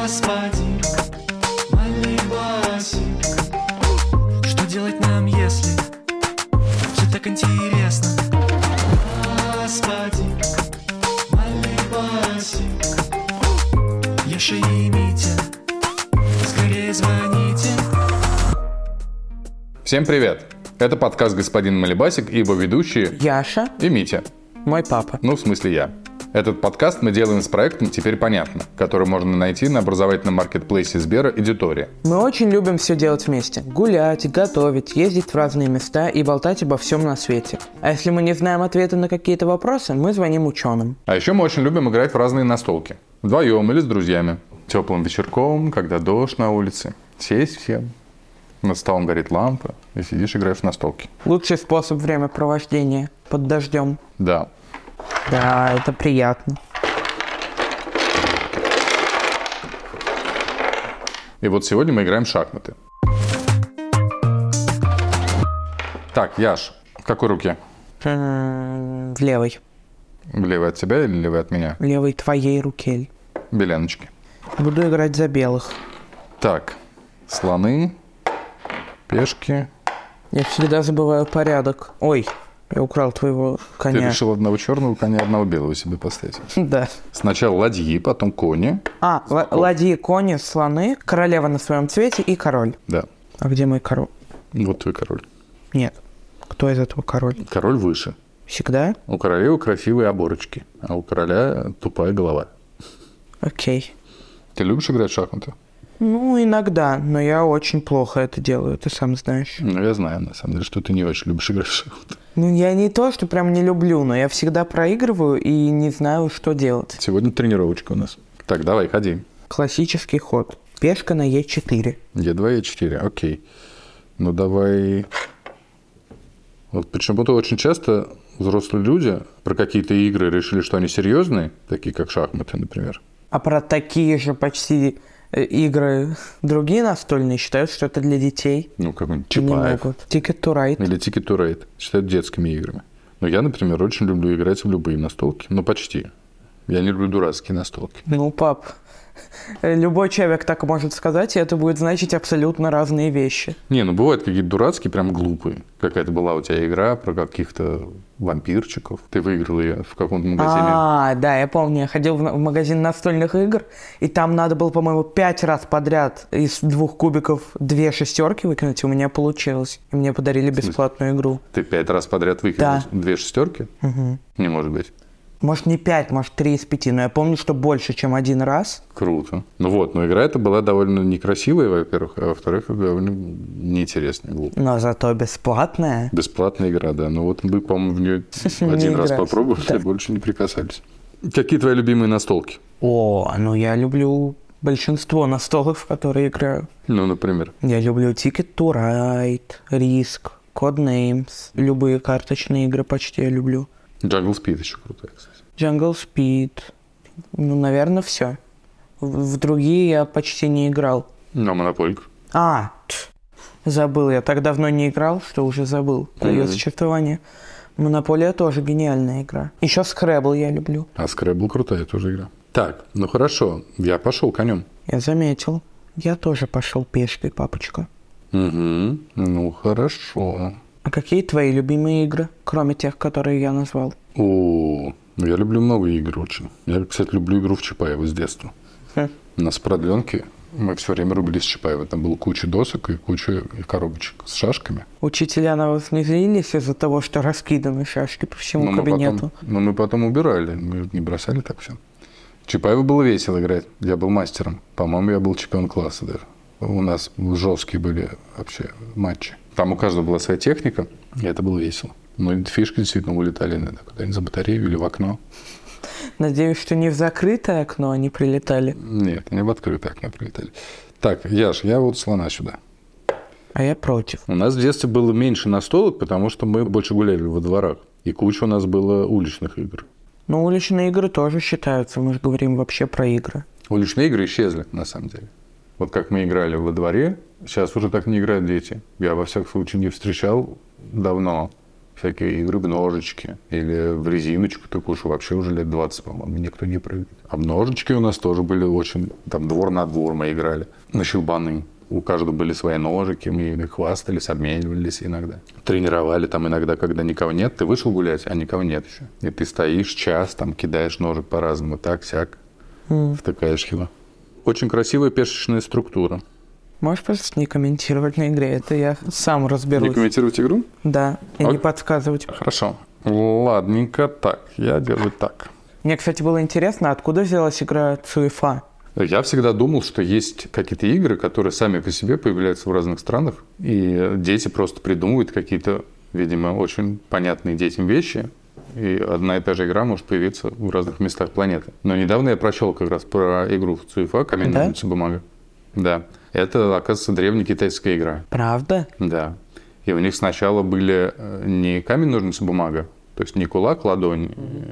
Господин Малибасик, что делать нам, если все так интересно? Господин Малибасик, Яша и Митя, скорее звоните. Всем привет! Это подкаст «Господин Малибасик» и его ведущие Яша и Митя. Мой папа. Ну, в смысле я. Этот подкаст мы делаем с проектом «Теперь понятно», который можно найти на образовательном маркетплейсе Сбера «Эдитория». Мы очень любим все делать вместе. Гулять, готовить, ездить в разные места и болтать обо всем на свете. А если мы не знаем ответы на какие-то вопросы, мы звоним ученым. А еще мы очень любим играть в разные настолки. Вдвоем или с друзьями. Теплым вечерком, когда дождь на улице. Сесть всем. Над столом горит лампа, и сидишь, играешь в настолки. Лучший способ времяпровождения под дождем. Да. Да, это приятно. И вот сегодня мы играем в шахматы. Так, Яш, в какой руке? В левой. Левой от тебя или левой от меня? В левой твоей руке. Беляночки. Буду играть за белых. Так, слоны, пешки. Я всегда забываю порядок. Ой, я украл твоего коня. Ты решил одного черного коня, одного белого себе поставить. Да. Сначала ладьи, потом кони. Ладьи, кони, слоны, королева на своем цвете и король. Да. А где мой король? Вот твой король. Нет. Кто из этого король? Король выше. Всегда? У королевы красивые оборочки, а у короля тупая голова. Окей. Ты любишь играть в шахматы? Ну, иногда, но я очень плохо это делаю, ты сам знаешь. Ну, я знаю, на самом деле, что ты не очень любишь играть в шахматы. Ну, я не то, что прям не люблю, но я всегда проигрываю и не знаю, что делать. Сегодня тренировочка у нас. Так, давай, ходи. Классический ход. Пешка на Е4. Е2, Е4, окей. Ну, давай... Вот почему-то очень часто взрослые люди про какие-то игры решили, что они серьезные, такие как шахматы, например. А про такие же почти игры другие настольные считают, что это для детей. Ну, какой-нибудь Не Чапаев. могут. Ticket to Ride. Или Ticket to Ride. Считают детскими играми. Но я, например, очень люблю играть в любые настолки. Ну, почти. Я не люблю дурацкие настолки. Ну, пап, любой человек так может сказать, и это будет значить абсолютно разные вещи. Не, ну бывают какие-то дурацкие, прям глупые. Какая-то была у тебя игра про каких-то вампирчиков. Ты выиграл ее в каком-то магазине. Да, я помню, я ходил в магазин настольных игр, и там надо было, по-моему, 5 раз подряд из 2 кубиков 2 шестерки выкинуть, и у меня получилось. И мне подарили бесплатную игру. Ты 5 раз подряд выкинул Да. 2 шестерки? Угу. Не может быть. Может, не 5, может, 3 из 5, но я помню, что больше, чем 1 раз. Круто. Ну вот, но игра эта была довольно некрасивая, во-первых, а во-вторых, довольно неинтересная, глупая. Но зато бесплатная. Бесплатная игра, да. Ну вот мы, по-моему, в нее Не один раз играли. попробовали, Да. и больше не прикасались. Какие твои любимые настолки? Ну я люблю большинство настолок, в которые играю. Ну, например. Я люблю Ticket to Ride, Risk, Codenames. Любые карточные игры почти я люблю. Jungle Speed еще крутая, кстати. Jungle Speed. Ну, наверное, все. В другие я почти не играл. Ну, Монополька. Забыл. Я так давно не играл, что уже забыл про ее существование. Монополия тоже гениальная игра. Еще Scrabble я люблю. А Scrabble крутая тоже игра. Так, ну хорошо, я пошел конем. Я заметил. Я тоже пошел пешкой, папочка. Угу, ну хорошо. А какие твои любимые игры, кроме тех, которые я назвал? Ну я люблю много игр очень. Я, кстати, люблю игру в Чапаева с детства. У нас в продленке мы все время рубились с Чапаева. Там было куча досок и куча коробочек с шашками. Учителя на вас не злились из-за того, что раскиданы шашки по всему кабинету? Мы потом убирали, мы не бросали так все. Чапаеву было весело играть. Я был мастером. По-моему, я был чемпион класса даже. У нас жесткие были вообще матчи. Там у каждого была своя техника, и это было весело. Но фишки действительно улетали иногда куда-нибудь за батарею или в окно. Надеюсь, что не в закрытое окно они прилетали. Нет, не в открытое окно прилетали. Так, Яш, я вот слона сюда. А я против. У нас в детстве было меньше настолок, потому что мы больше гуляли во дворах. И куча у нас было уличных игр. Но уличные игры тоже считаются. Мы же говорим вообще про игры. Уличные игры исчезли, на самом деле. Вот как мы играли во дворе, сейчас уже так не играют дети. Я, во всяком случае, не встречал давно всякие игры в ножички или в резиночку такую, что вообще уже лет 20, по-моему, никто не прыгает. А в ножички у нас тоже были очень... Там двор на двор мы играли. На щелбаны. У каждого были свои ножики, мы ими хвастались, обменивались иногда. Тренировали там иногда, когда никого нет. Ты вышел гулять, а никого нет еще. И ты стоишь час, там кидаешь ножик по-разному, так-сяк, втыкаешь его. Очень красивая пешечная структура. Можешь просто не комментировать на игре, это я сам разберусь. Не комментировать игру? Да, и не подсказывать. Хорошо. Ладненько, так, я делаю так. Мне, кстати, было интересно, откуда взялась игра Цуефа? Я всегда думал, что есть какие-то игры, которые сами по себе появляются в разных странах, и дети просто придумывают какие-то, видимо, очень понятные детям вещи, и одна и та же игра может появиться в разных местах планеты. Но недавно я прочел как раз про игру в Цуефа «Камень, ножницы, бумага». Да. Это, оказывается, древнекитайская игра. Правда? Да. И у них сначала были не камень, ножницы, бумага, то есть не кулак, ладонь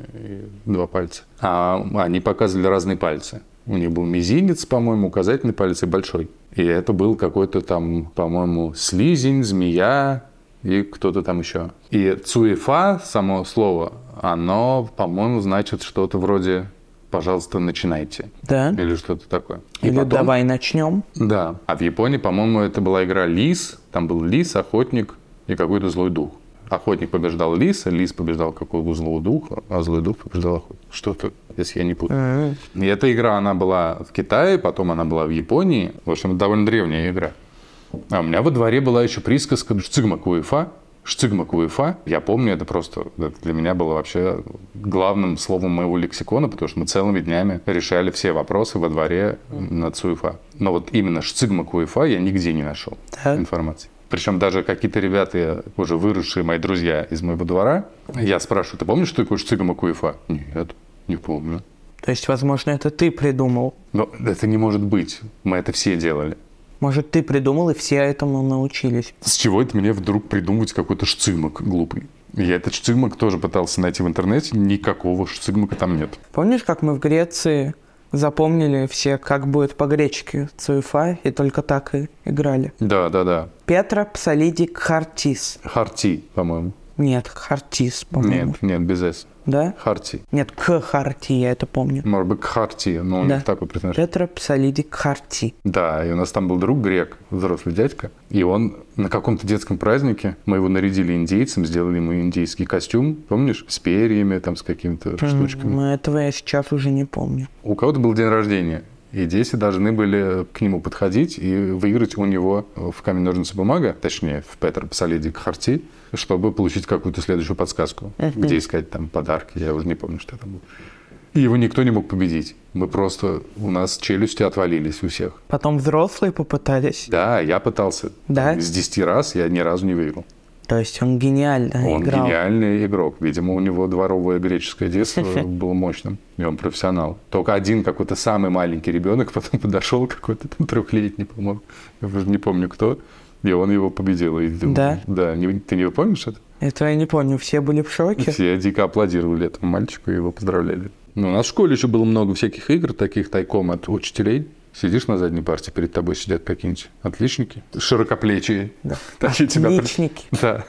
и два пальца, а они показывали разные пальцы. У них был мизинец, по-моему, указательный палец и большой. И это был какой-то там, по-моему, слизень, змея и кто-то там еще. И Цуефа, само слово, оно, по-моему, значит что-то вроде «пожалуйста, начинайте». Да. Или что-то такое. И Или потом... давай начнем. Да. А в Японии, по-моему, это была игра «Лис». Там был лис, охотник и какой-то злой дух. Охотник побеждал лиса, лис побеждал какого-то злого духа, а злой дух побеждал охотника. Что-то, если я не путаю. И эта игра, она была в Китае, потом она была в Японии. В общем, это довольно древняя игра. А у меня во дворе была еще присказка «Шцигмак Уефа». Шцигмак Уефа. Я помню, это просто для меня было вообще главным словом моего лексикона, потому что мы целыми днями решали все вопросы во дворе на Цуефа. Но вот именно Шцигмак Уефа я нигде не нашел информации. Причем даже какие-то ребята, уже выросшие мои друзья из моего двора, я спрашиваю: ты помнишь, что такое Шцигмак Уефа? Нет, не помню. То есть, возможно, это ты придумал. Но это не может быть. Мы это все делали. Может, ты придумал, и все этому научились. С чего это мне вдруг придумывать какой-то шцигмак глупый? Я этот шцигмак тоже пытался найти в интернете. Никакого шцигмака там нет. Помнишь, как мы в Греции запомнили все, как будет по-гречески Цуефа, и только так и играли? Да. Петра Псалиди Кхартис. Харти, по-моему. Нет, Хартис, по-моему. Нет, без «с». Да? Харти. Нет, Кхарти, я это помню. Может быть, Кхарти, но Да. так вот произносится. Петра Псалиди Кхарти. Да, и у нас там был друг грек, взрослый дядька, и он на каком-то детском празднике, мы его нарядили индейцем, сделали ему индейский костюм, помнишь, с перьями, там, с какими-то штучками. Но этого я сейчас уже не помню. У кого-то был день рождения, и дети должны были к нему подходить и выиграть у него в камень, ножницы, бумага, точнее, в Петра Псалиди Кхарти, чтобы получить какую-то следующую подсказку, где искать там подарки, я уже не помню, что там было. И его никто не мог победить. Мы просто, у нас челюсти отвалились у всех. Потом взрослые попытались. Да, я пытался. Да? С 10 раз я ни разу не выиграл. То есть он гениально Он играл. гениальный игрок. Видимо, у него дворовое греческое детство было мощным. И он профессионал. Только один какой-то самый маленький ребенок потом подошел, какой-то там 3-летний, по-моему. Я уже не помню кто. И он его победил. И, Да? Да. Ты не помнишь это? Это я не помню. Все были в шоке. Все дико аплодировали этому мальчику и его поздравляли. Ну, у нас в школе еще было много всяких игр, таких тайком от учителей. Сидишь на задней парте, перед тобой сидят какие-нибудь отличники, широкоплечие. Да. Такие тебя Отличники. Да.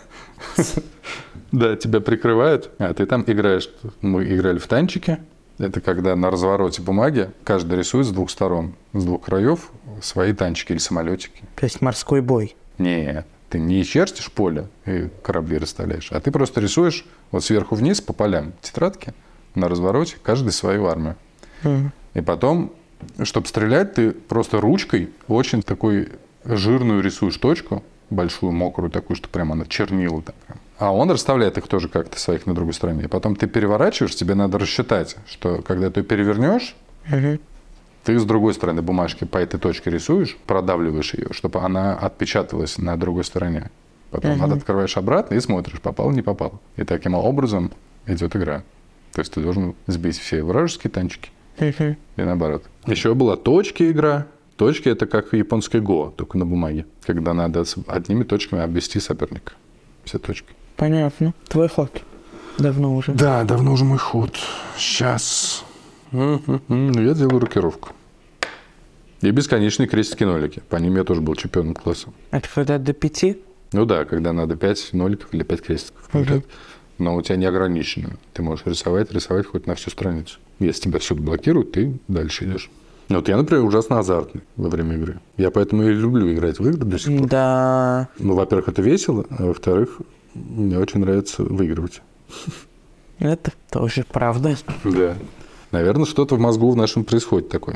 Да, тебя прикрывают, а ты там играешь. Мы играли в танчики. Это когда на развороте бумаги каждый рисует с двух сторон, с двух краев свои танчики или самолетики. То есть морской бой. Нет, ты не чертишь поле и корабли расставляешь, а ты просто рисуешь вот сверху вниз по полям тетрадки на развороте, каждый свою армию. И потом, чтобы стрелять, ты просто ручкой очень такой жирную рисуешь точку, большую, мокрую такую, что прямо она чернила там. А он расставляет их тоже как-то своих на другой стороне. И потом ты переворачиваешь, тебе надо рассчитать, что когда ты перевернешь, ты с другой стороны бумажки по этой точке рисуешь, продавливаешь ее, чтобы она отпечаталась на другой стороне. Потом открываешь обратно и смотришь, попал, не попал. И таким образом идет игра. То есть ты должен сбить все вражеские танчики. И наоборот. Еще была точки игра. Точки — это как японское го, только на бумаге. Когда надо с одними точками обвести соперника. Все точки. Понятно. Твой ход. Давно уже. Да, давно уже мой ход. Сейчас. Я делаю рокировку. И бесконечные крестики-нолики. По ним я тоже был чемпионом класса. Это когда до 5? Ну да, когда надо 5 ноликов или 5 крестиков получать. Но у тебя не ограничено. Ты можешь рисовать хоть на всю страницу. Если тебя всюду блокируют, ты дальше идешь. Вот я, например, ужасно азартный во время игры. Я поэтому и люблю играть в игры до сих пор. Да. Ну, во-первых, это весело, а во-вторых, мне очень нравится выигрывать. Это тоже правда. Да. Наверное, что-то в мозгу в нашем происходит такое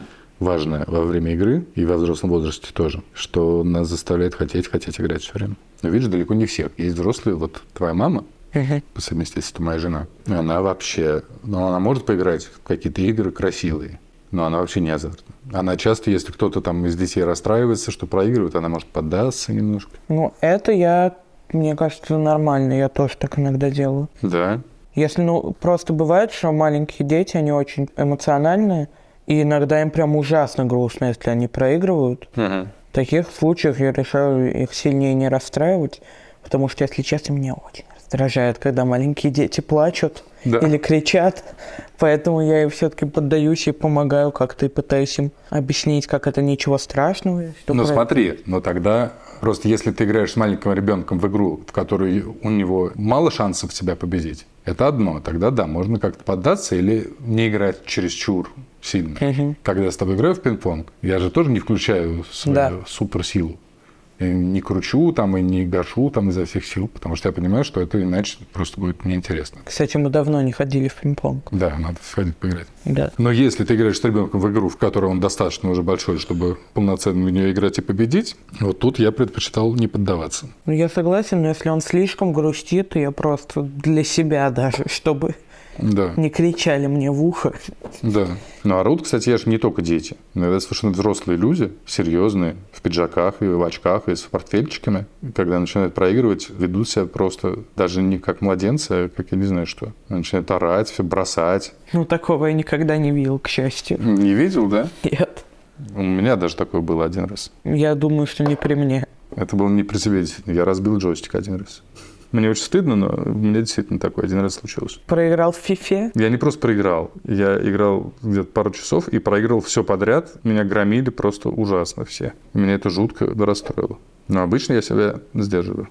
важное во время игры и во взрослом возрасте тоже, что нас заставляет хотеть играть все время. Но видишь, далеко не всех. Есть взрослые, вот твоя мама, по совместительству моя жена, она вообще, она может поиграть в какие-то игры красивые, но она вообще не азартна. Она часто, если кто-то там из детей расстраивается, что проигрывает, она может поддаться немножко. Ну, это мне кажется, нормально. Я тоже так иногда делаю. Да. Если, просто бывает, что маленькие дети, они очень эмоциональные, и иногда им прям ужасно грустно, если они проигрывают. В таких случаях я решаю их сильнее не расстраивать, потому что, если честно, меня очень раздражает, когда маленькие дети плачут или кричат. Поэтому я им все-таки поддаюсь и помогаю как-то, и пытаюсь им объяснить, как это ничего страшного. Смотри, тогда просто если ты играешь с маленьким ребенком в игру, в которой у него мало шансов тебя победить, это одно. Тогда да, можно как-то поддаться или не играть чересчур сильно. Когда я с тобой играю в пинг-понг, я же тоже не включаю свою суперсилу. Я не кручу там и не гашу там изо всех сил, потому что я понимаю, что это иначе просто будет неинтересно. Кстати, мы давно не ходили в пинг-понг. Да, надо сходить поиграть. Да. Но если ты играешь с ребенком в игру, в которой он достаточно уже большой, чтобы полноценно в нее играть и победить, вот тут я предпочитал не поддаваться. Я согласен, но если он слишком грустит, то я просто для себя даже, чтобы не кричали мне в ухо. Да. Ну, орут, кстати, я же не только дети. Иногда совершенно взрослые люди, серьезные, в пиджаках и в очках, и с портфельчиками, когда начинают проигрывать, ведут себя просто даже не как младенцы, а как я не знаю что. Начинают орать, все бросать. Такого я никогда не видел, к счастью. Не видел, да? Нет. У меня даже такое было один раз. Я думаю, что не при мне. Это было не при себе, действительно. Я разбил джойстик один раз. Мне очень стыдно, но у меня действительно такое один раз случилось. Проиграл в фифе? Я не просто проиграл. Я играл где-то пару часов и проиграл все подряд. Меня громили просто ужасно все. Меня это жутко расстроило. Но обычно я себя сдерживаю.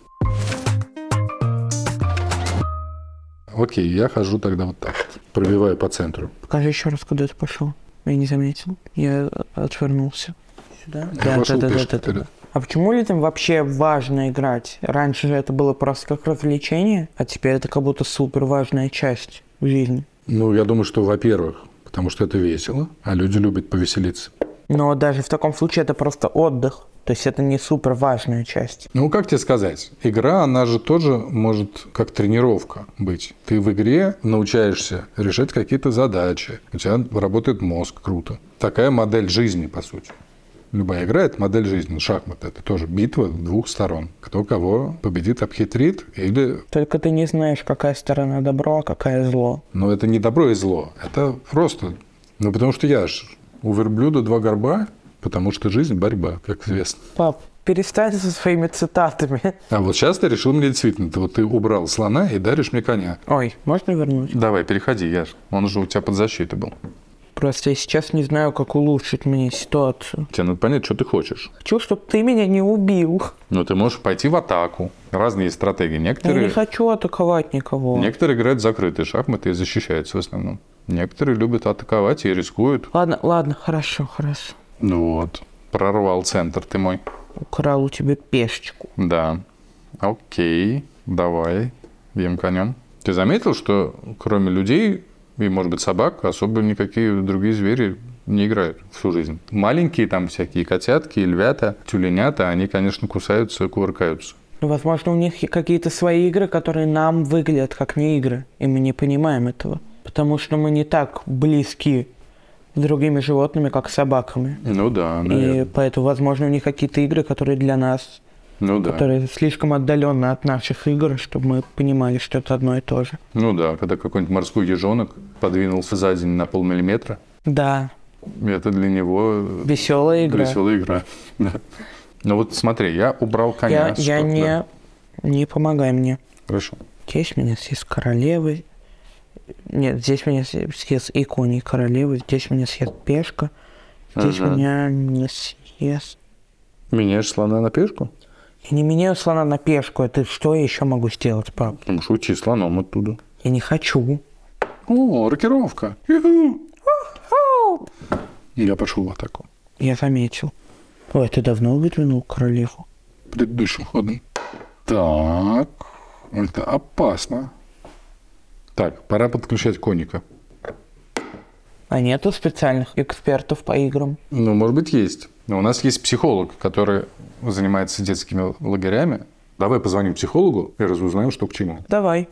Окей, я хожу тогда вот так. Пробиваю по центру. Покажи еще раз, куда ты пошел. Я не заметил. Я отвернулся. Сюда? Я пошел пешком вперед. А почему людям вообще важно играть? Раньше же это было просто как развлечение, а теперь это как будто супер важная часть в жизни. Я думаю, что, во-первых, потому что это весело, а люди любят повеселиться. Но даже в таком случае это просто отдых. То есть это не супер важная часть. Как тебе сказать? Игра, она же тоже может как тренировка быть. Ты в игре научаешься решать какие-то задачи. У тебя работает мозг круто. Такая модель жизни, по сути. Любая игра – это модель жизни. Шахматы – это тоже битва двух сторон. Кто кого победит, обхитрит или… Только ты не знаешь, какая сторона добро, а какая зло. Но это не добро и зло. Это просто… потому что я ж у верблюда 2 горба, потому что жизнь – борьба, как известно. Пап, перестань со своими цитатами. А вот сейчас ты решил мне действительно, ты убрал слона и даришь мне коня. Ой, можно вернуть? Давай, переходи, Яш. Он же у тебя под защитой был. Просто я сейчас не знаю, как улучшить мне ситуацию. Тебе надо понять, что ты хочешь. Хочу, чтобы ты меня не убил. Ты можешь пойти в атаку. Разные стратегии. Некоторые… Я не хочу атаковать никого. Некоторые играют в закрытые шахматы и защищаются в основном. Некоторые любят атаковать и рискуют. Ладно, хорошо. Прорвал центр ты мой. Украл у тебя пешечку. Да. Окей, давай, бьем конем. Ты заметил, что кроме людей и, может быть, собак, особо никакие другие звери не играют всю жизнь? Маленькие там всякие котятки, львята, тюленята, они, конечно, кусаются и кувыркаются. Возможно, у них какие-то свои игры, которые нам выглядят как не игры, и мы не понимаем этого. Потому что мы не так близки с другими животными, как с собаками. Да, наверное. И поэтому, возможно, у них какие-то игры, которые для нас, которые слишком отдаленно от наших игр, чтобы мы понимали, что это одно и то же. Когда какой-нибудь морской ежонок подвинулся за день на полмиллиметра. Да. Это для него… Веселая игра. Да. Смотри, я убрал коня. Не помогай мне. Хорошо. Здесь меня съест королевы. Нет, здесь меня съест и конь, и королева. Здесь меня съест пешка. Здесь меня не съест. Меняешь слона на пешку? Я не меняю слона на пешку. Это что я еще могу сделать, пап? Ну, шути слоном оттуда. Я не хочу. О, рокировка. Ю-ху. Я пошел в атаку. Я заметил. Ой, ты давно выдвинул королеву? Предыдущим ходом. Так, это опасно. Так, пора подключать конника. А нету специальных экспертов по играм? Ну, может быть, есть. Но у нас есть психолог, который занимается детскими лагерями. Давай позвоним психологу и разузнаем, что к чему. Давай.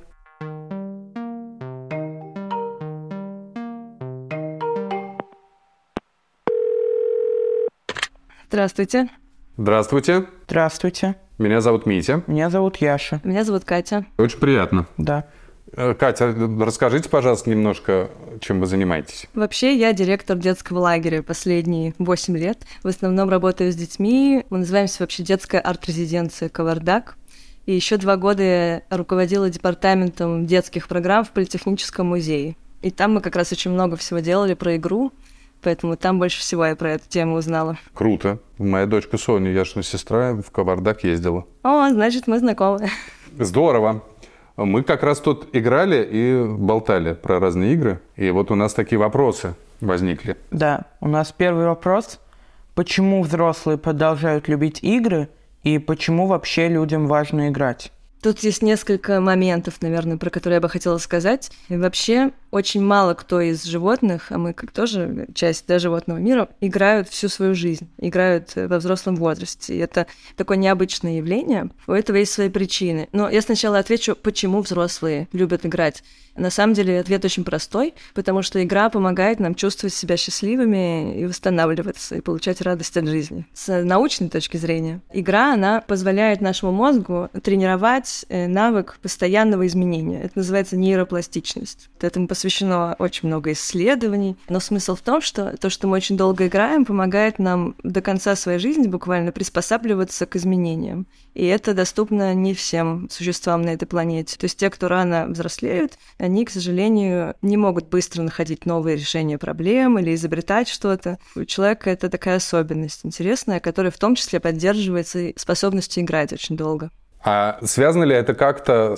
Здравствуйте. Здравствуйте. Здравствуйте. Меня зовут Митя. Меня зовут Яша. Меня зовут Катя. Очень приятно. Да. Катя, расскажите, пожалуйста, немножко, чем вы занимаетесь. Вообще, я директор детского лагеря последние 8 лет. В основном работаю с детьми. Мы называемся вообще детская арт-резиденция «Кавардак». И еще 2 года я руководила департаментом детских программ в Политехническом музее. И там мы как раз очень много всего делали про игру, поэтому там больше всего я про эту тему узнала. Круто. Моя дочка Соня, Яшина сестра, в Кавардак ездила. О, значит, мы знакомы. Здорово. Мы как раз тут играли и болтали про разные игры. И вот у нас такие вопросы возникли. Да, у нас первый вопрос. Почему взрослые продолжают любить игры и почему вообще людям важно играть? Тут есть несколько моментов, наверное, про которые я бы хотела сказать. И вообще, очень мало кто из животных, а мы как тоже часть животного мира, играют всю свою жизнь, играют во взрослом возрасте. И это такое необычное явление. У этого есть свои причины. Но я сначала отвечу, почему взрослые любят играть. На самом деле ответ очень простой, потому что игра помогает нам чувствовать себя счастливыми и восстанавливаться, и получать радость от жизни. С научной точки зрения, игра, она позволяет нашему мозгу тренировать навык постоянного изменения. Это называется нейропластичность. Этому посвящено очень много исследований. Но смысл в том, что то, что мы очень долго играем, помогает нам до конца своей жизни буквально приспосабливаться к изменениям. И это доступно не всем существам на этой планете. То есть те, кто рано взрослеют, они, к сожалению, не могут быстро находить новые решения проблем или изобретать что-то. У человека это такая особенность интересная, которая в том числе поддерживается способностью играть очень долго. А связано ли это как-то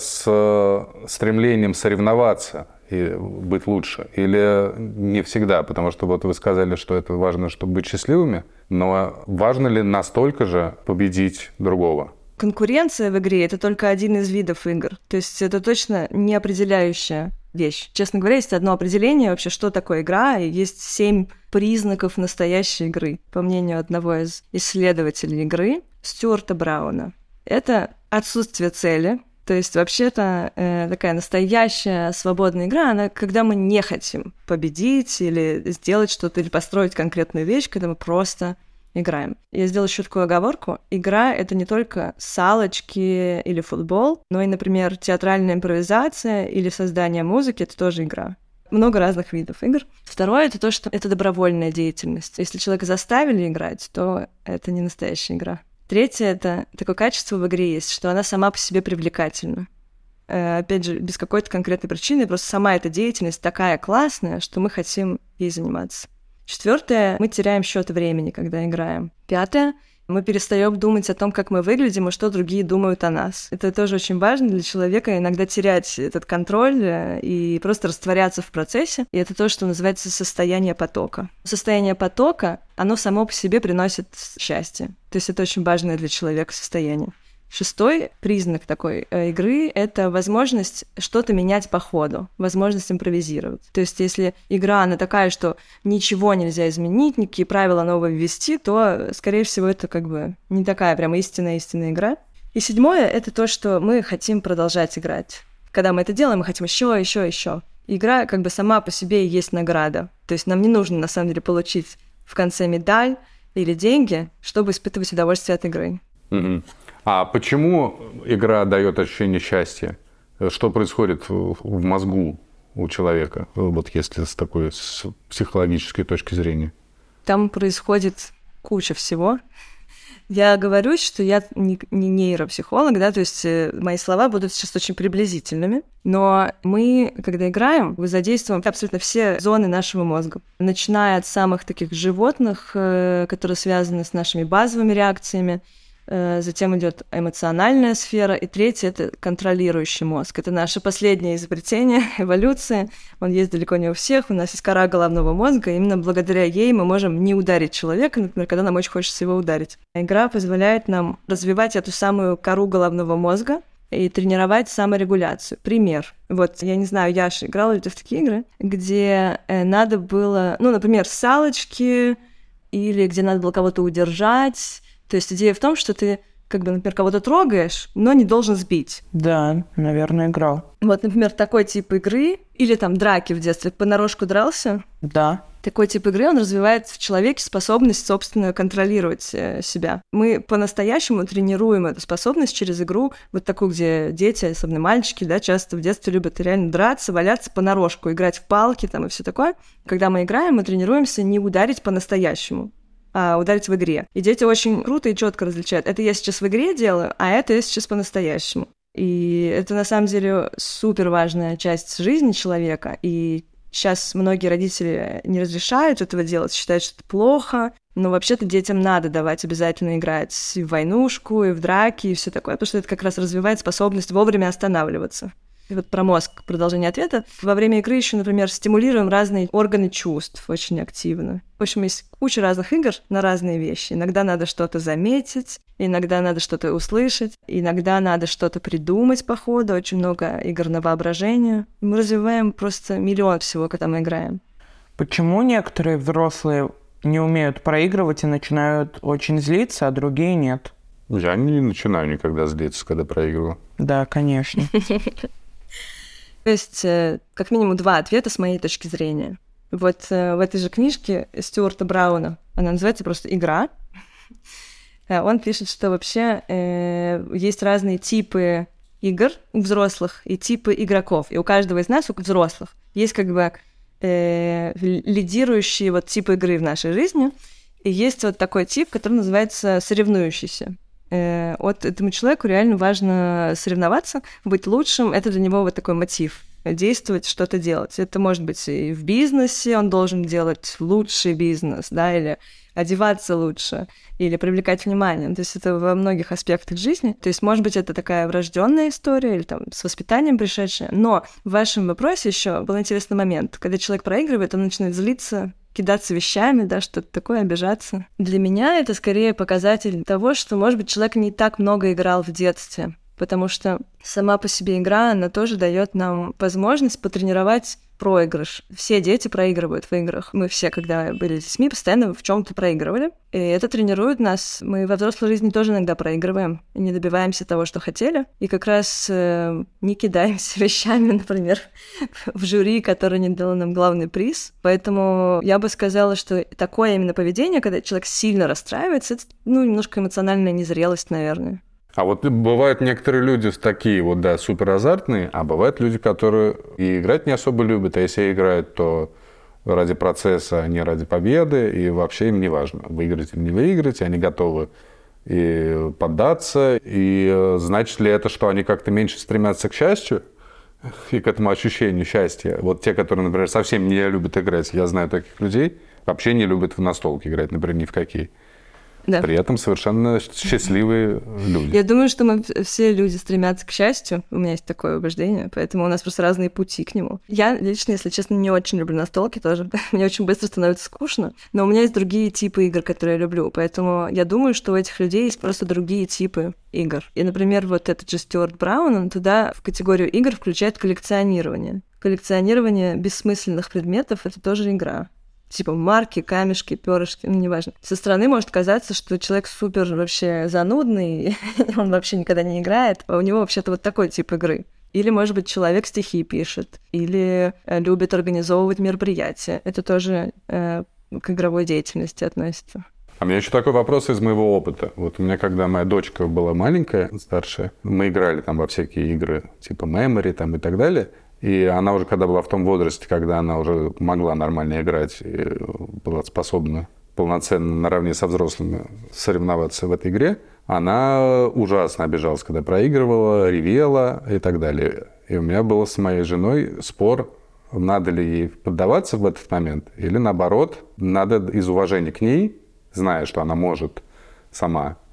с стремлением соревноваться и быть лучше? Или не всегда? Потому что вот вы сказали, что это важно, чтобы быть счастливыми, но важно ли настолько же победить другого? Конкуренция в игре — это только один из видов игр. То есть это точно не определяющая вещь. Честно говоря, есть одно определение вообще, что такое игра, и есть 7 признаков настоящей игры, по мнению одного из исследователей игры, Стюарта Брауна. Это отсутствие цели. То есть вообще-то такая настоящая свободная игра, она когда мы не хотим победить или сделать что-то, или построить конкретную вещь, когда мы просто играем. Я сделала еще такую оговорку. Игра — это не только салочки или футбол, но и, например, театральная импровизация или создание музыки — это тоже игра. Много разных видов игр. Второе — это то, что это добровольная деятельность. Если человека заставили играть, то это не настоящая игра. Третье — это такое качество в игре есть, что она сама по себе привлекательна. Опять же, без какой-то конкретной причины, просто сама эта деятельность такая классная, что мы хотим ей заниматься. Четвертое — мы теряем счет времени, когда играем. Пятое — мы перестаем думать о том, как мы выглядим и что другие думают о нас. Это тоже очень важно для человека, иногда терять этот контроль и просто растворяться в процессе. И это то, что называется состояние потока. Состояние потока, оно само по себе приносит счастье. То есть это очень важное для человека состояние. Шестой признак такой игры — это возможность что-то менять по ходу, возможность импровизировать. То есть если игра, она такая, что ничего нельзя изменить, никакие правила новые ввести, то, скорее всего, это как бы не такая прям истинная игра. И седьмое — это то, что мы хотим продолжать играть. Когда мы это делаем, мы хотим еще. Игра как бы сама по себе и есть награда. То есть нам не нужно, на самом деле, получить в конце медаль или деньги, чтобы испытывать удовольствие от игры. Угу. А почему игра дает ощущение счастья? Что происходит в мозгу у человека, вот если с такой с психологической точки зрения? Там происходит куча всего. Я говорю, что я не нейропсихолог, да, то есть мои слова будут сейчас очень приблизительными, но мы, когда играем, мы задействуем абсолютно все зоны нашего мозга, начиная от самых таких животных, которые связаны с нашими базовыми реакциями, затем идет эмоциональная сфера, и третье — это контролирующий мозг. Это наше последнее изобретение эволюции. Он есть далеко не у всех. У нас есть кора головного мозга, и именно благодаря ей мы можем не ударить человека, например, когда нам очень хочется его ударить. Игра позволяет нам развивать эту самую кору головного мозга и тренировать саморегуляцию. Пример. Вот, я не знаю, Яша, играла ли ты в такие игры, где надо было, например, салочки, или где надо было кого-то удержать. То есть идея в том, что ты, например, кого-то трогаешь, но не должен сбить. Да, наверное, играл. Вот, например, такой тип игры, или там драки в детстве, понарошку дрался. Да. Такой тип игры, он развивает в человеке способность, собственно, контролировать себя. Мы по-настоящему тренируем эту способность через игру, вот такую, где дети, особенно мальчики, да, часто в детстве любят реально драться, валяться понарошку, играть в палки там и все такое. Когда мы играем, мы тренируемся не ударить по-настоящему, а ударить в игре. И дети очень круто и четко различают. Это я сейчас в игре делаю, а это я сейчас по-настоящему. И это, на самом деле, супер важная часть жизни человека. И сейчас многие родители не разрешают этого делать, считают, что это плохо. Но вообще-то детям надо давать обязательно играть и в войнушку, и в драки, и все такое, потому что это как раз развивает способность вовремя останавливаться. И вот про мозг, продолжение ответа. Во время игры еще, например, стимулируем разные органы чувств очень активно. В общем, есть куча разных игр на разные вещи. Иногда надо что-то заметить, иногда надо что-то услышать, иногда надо что-то придумать по ходу. Очень много игр на воображение. Мы развиваем просто миллион всего, когда мы играем. Почему некоторые взрослые не умеют проигрывать и начинают очень злиться, а другие нет? Я не начинаю никогда злиться, когда проигрываю. Да, конечно. То есть, как минимум, два ответа с моей точки зрения. Вот в этой же книжке Стюарта Брауна, она называется просто «Игра», он пишет, что вообще есть разные типы игр у взрослых и типы игроков. И у каждого из нас, у взрослых, есть лидирующие вот типы игры в нашей жизни. И есть вот такой тип, который называется соревнующийся. Вот этому человеку реально важно соревноваться, быть лучшим. Это для него вот такой мотив — действовать, что-то делать. Это может быть и в бизнесе, он должен делать лучший бизнес, да, или одеваться лучше, или привлекать внимание. То есть это во многих аспектах жизни. То есть, может быть, это такая врожденная история или там с воспитанием пришедшая. Но в вашем вопросе еще был интересный момент. Когда человек проигрывает, он начинает злиться, кидаться вещами, да, что-то такое, обижаться. Для меня это скорее показатель того, что, может быть, человек не так много играл в детстве, потому что сама по себе игра, она тоже дает нам возможность потренировать проигрыш. Все дети проигрывают в играх. Мы все, когда были детьми, постоянно в чем-то проигрывали. И это тренирует нас. Мы во взрослой жизни тоже иногда проигрываем и не добиваемся того, что хотели. И как раз не кидаемся вещами, например, в жюри, которое не дало нам главный приз. Поэтому я бы сказала, что такое именно поведение, когда человек сильно расстраивается, это, немножко эмоциональная незрелость, наверное. А вот бывают некоторые люди такие вот, да, супер азартные, а бывают люди, которые и играть не особо любят, а если играют, то ради процесса, а не ради победы, и вообще им не важно, выиграть или не выиграть, они готовы и поддаться, и значит ли это, что они как-то меньше стремятся к счастью и к этому ощущению счастья? Вот те, которые, например, совсем не любят играть, я знаю таких людей, вообще не любят в настолки играть, например, ни в какие. Да. При этом совершенно счастливые люди. Я думаю, что мы все люди стремятся к счастью. У меня есть такое убеждение, поэтому у нас просто разные пути к нему. Я лично, если честно, не очень люблю настолки тоже. Мне очень быстро становится скучно. Но у меня есть другие типы игр, которые я люблю. Поэтому я думаю, что у этих людей есть просто другие типы игр. И, например, вот этот же Стюарт Браун, он туда в категорию игр включает коллекционирование. Коллекционирование бессмысленных предметов — это тоже игра. Типа марки, камешки, перышки, неважно. Со стороны может казаться, что человек супер вообще занудный, он вообще никогда не играет, а у него вообще-то вот такой тип игры. Или, может быть, человек стихи пишет, или любит организовывать мероприятия. Это тоже к игровой деятельности относится. А у меня еще такой вопрос из моего опыта. Вот у меня, когда моя дочка была маленькая, старшая, мы играли там во всякие игры, типа Memory там и так далее. И она уже, когда была в том возрасте, когда она уже могла нормально играть и была способна полноценно наравне со взрослыми соревноваться в этой игре, она ужасно обижалась, когда проигрывала, ревела и так далее. И у меня был с моей женой спор, надо ли ей поддаваться в этот момент, или наоборот, надо из уважения к ней, зная, что она может сама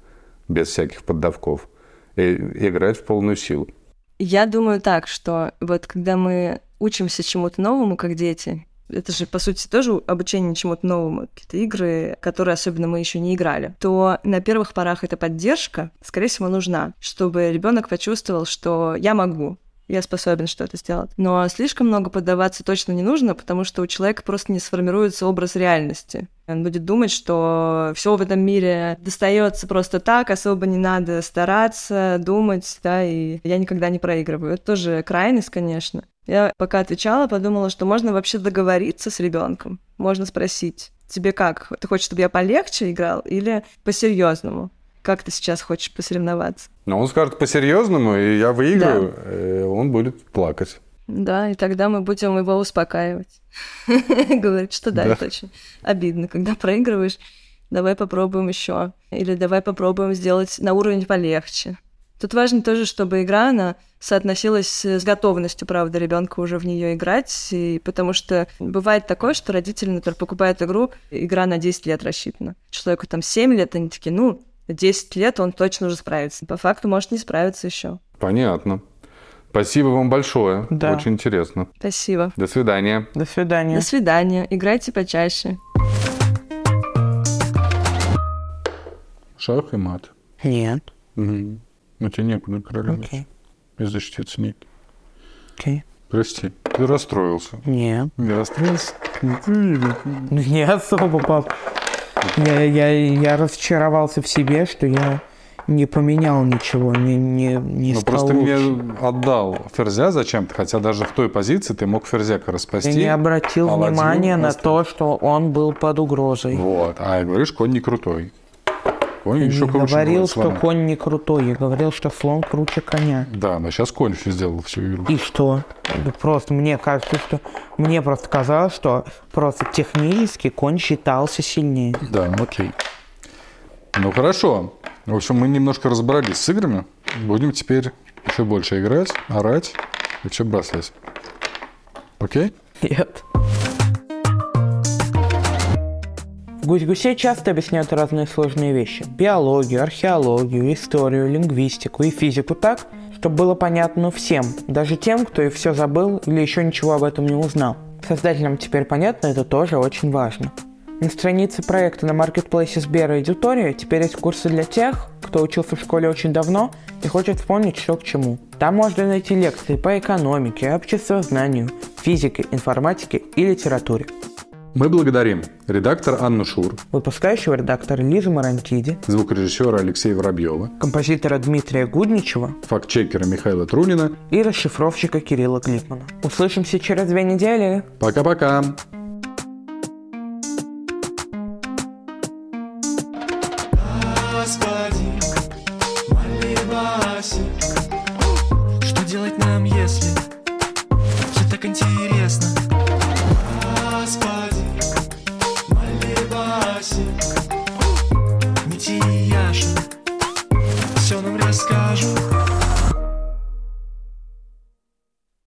без всяких поддавков, и играть в полную силу. Я думаю так, что вот когда мы учимся чему-то новому, как дети, это же, по сути, тоже обучение чему-то новому, какие-то игры, которые особенно мы еще не играли, то на первых порах эта поддержка, скорее всего, нужна, чтобы ребенок почувствовал, что я могу, я способен что-то сделать. Но слишком много поддаваться точно не нужно, потому что у человека просто не сформируется образ реальности. Он будет думать, что все в этом мире достается просто так, особо не надо стараться, думать, да, и я никогда не проигрываю. Это тоже крайность, конечно. Я пока отвечала, подумала, что можно вообще договориться с ребенком. Можно спросить: тебе как? Ты хочешь, чтобы я полегче играл или по-серьезному? Как ты сейчас хочешь посоревноваться? Но он скажет по-серьезному, и я выиграю, и он будет плакать. Да, и тогда мы будем его успокаивать. Говорит, что да, это очень обидно, когда проигрываешь. Давай попробуем еще. Или давай попробуем сделать на уровень полегче. Тут важно тоже, чтобы игра, она соотносилась с готовностью, правда, ребенка уже в нее играть, и потому что бывает такое, что родители, например, покупают игру, игра на 10 лет рассчитана. Человеку там 7 лет, они такие, 10 лет он точно уже справится. По факту может не справиться еще. Понятно. Спасибо вам большое. Да. Очень интересно. Спасибо. До свидания. До свидания. До свидания. Играйте почаще. Шах и мат. Нет. Угу. Но тебе некуда, королева. Окей. И защититься нет. Окей. Прости, ты расстроился. Нет. Не расстроился? Не особо, пап. Я разочаровался в себе, что я не поменял ничего, не Ну, стал просто лучше. мне отдал ферзя зачем-то, хотя даже в той позиции ты мог ферзяка распасти. Ты не обратил а ладью внимания на оставить. то, что он был под угрозой. Вот. А говоришь, конь не крутой. Конь Я еще не круче говорил, бывает что слона. конь не крутой, я говорил, что слон круче коня. Да, но сейчас конь все сделал всю игру. И что? Просто мне кажется, что... Мне просто казалось, что просто технически конь считался сильнее. Да, окей. Ну, хорошо. В общем, мы немножко разобрались с играми. Будем теперь еще больше играть, орать и все бросать. Окей? Нет. В «Гусь-гусе» часто объясняют разные сложные вещи. Биологию, археологию, историю, лингвистику и физику так, чтобы было понятно всем, даже тем, кто и все забыл или еще ничего об этом не узнал. Создателям теперь понятно, это тоже очень важно. На странице проекта на маркетплейсе Сбера «Эдитория» теперь есть курсы для тех, кто учился в школе очень давно и хочет вспомнить, что к чему. Там можно найти лекции по экономике, обществознанию, физике, информатике и литературе. Мы благодарим редактор Анну Шур, Выпускающего редактора Лизу Марантиди, звукорежиссера Алексея Воробьева, композитора Дмитрия Гудничева фактчекера Михаила Трунина. и расшифровщика Кирилла Гликмана. Услышимся через 2 недели. Пока-пока! Господи, молитва